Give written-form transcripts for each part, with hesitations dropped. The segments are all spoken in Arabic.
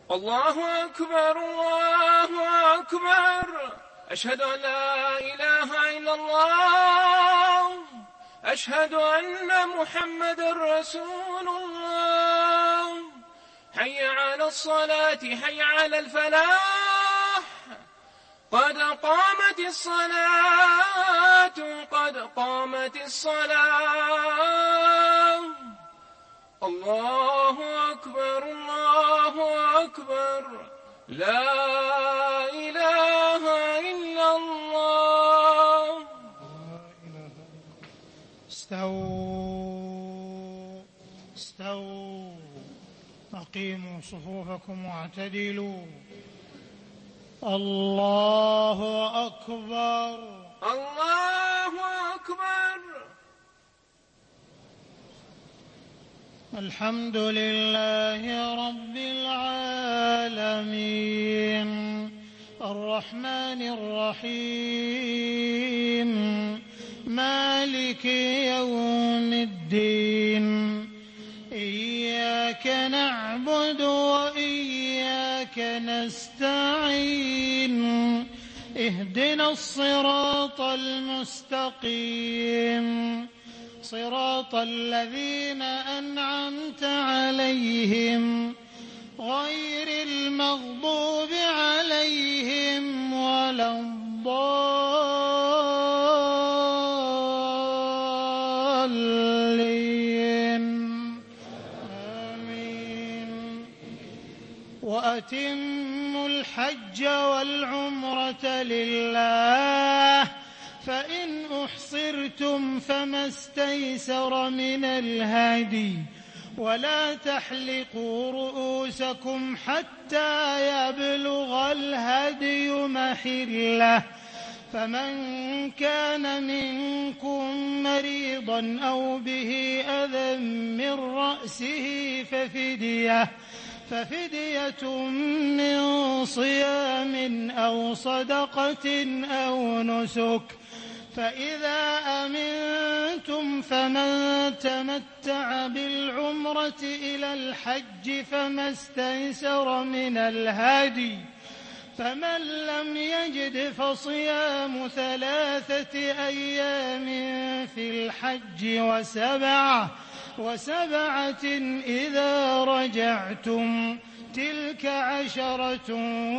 الله أكبر الله أكبر. أشهد أن لا إله إلا الله. أشهد أن محمد رسول الله. حي على الصلاة حي على الفلاح. قد قامت الصلاة قد قامت الصلاة. الله أكبر الله أكبر. لا إله إلا الله. استووا استووا أقيموا صفوفكم واعتدلوا. الله أكبر الله أكبر. الحمد لله رب العالمين الرحمن الرحيم مالك يوم الدين. إياك نعبد وإياك نستعين. اهدنا الصراط المستقيم صراط الذين أنعمت عليهم غير المغضوب عليهم ولا الضالين. آمين. وأتموا الحج والعمرة لله فإن أحصرتم فما استيسر من الهدي ولا تحلقوا رؤوسكم حتى يبلغ الهدي محله. فمن كان منكم مريضا أو به أذى من رأسه ففدية من صيام أو صدقة أو نسك. فإذا أمنتم فمن تمتع بالعمرة إلى الحج فما استيسر من الهدي. فمن لم يجد فصيام 3 أيام في الحج وسبعة إذا رجعتم تلك 10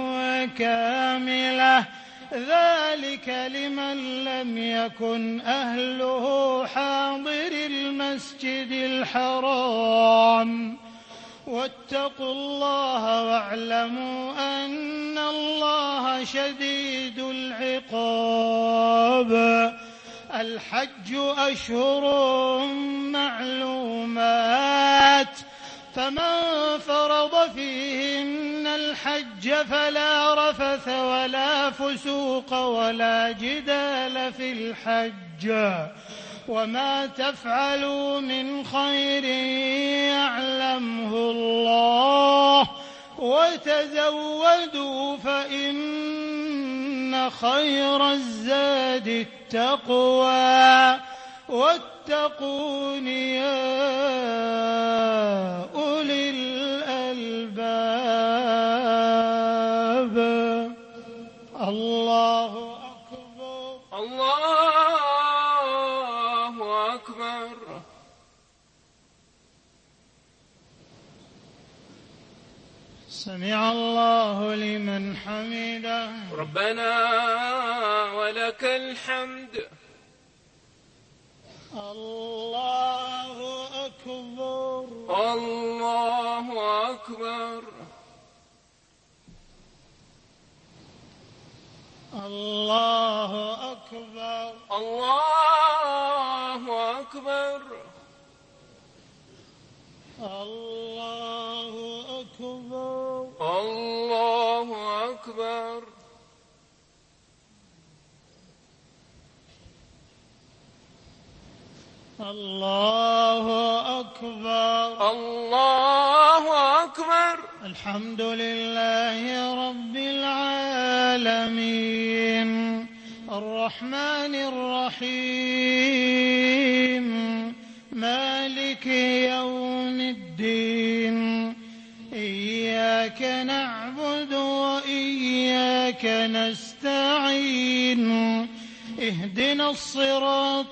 كاملة. ذلك لمن لم يكن أهله حاضر المسجد الحرام. واتقوا الله واعلموا أن الله شديد العقاب. الحج أشهر معلومات فمن فرض فيهن الحج فلا رفث ولا فسوق ولا جدال في الحج. وما تفعلوا من خير يعلمه الله وتزودوا فإن خير الزاد التقوى واتقون يا أولي الألباب. الله أكبر الله أكبر. سمع الله لمن حمده. ربنا ولك الحمد. الله أكبر الله أكبر. الله أكبر الله أكبر. الله أكبر الله أكبر. الله أكبر الله أكبر. الحمد لله رب العالمين الرحمن الرحيم مالك يوم الدين. إياك نعبد وإياك نستعين اهدنا الصراط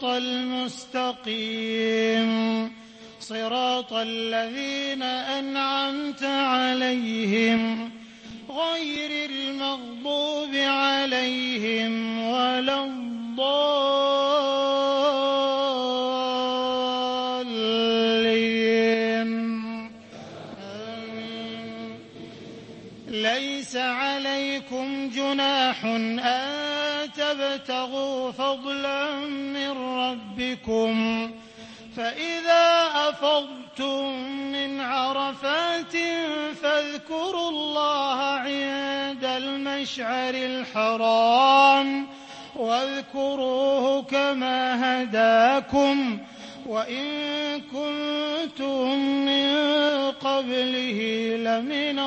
المستقيم صراط الذين أنعمت عليهم غير المغضوب عليهم ولا الضالين. ليس عليكم جناح أن تبتغوا فضلا من ربكم فإذا أفضتم من عرفات فاذكروا الله عند المشعر الحرام واذكروه كما هداكم وإن كنتم من قبله لمن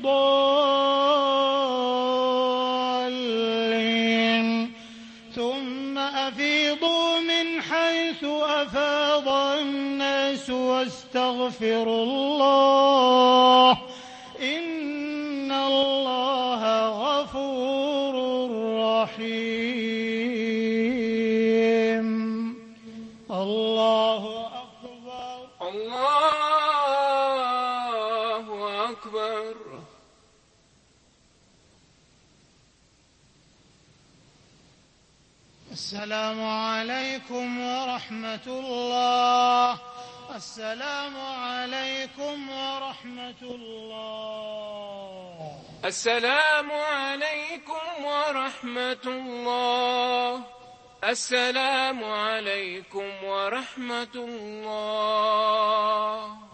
الضالين. ثم أفيضوا من حيث أفاض الناس واستغفروا الله إن الله غفور رحيم. الله أكبر. الله أكبر. السلام عليكم ورحمة الله. السلام عليكم ورحمة الله. السلام عليكم ورحمة الله. السلام عليكم ورحمة الله.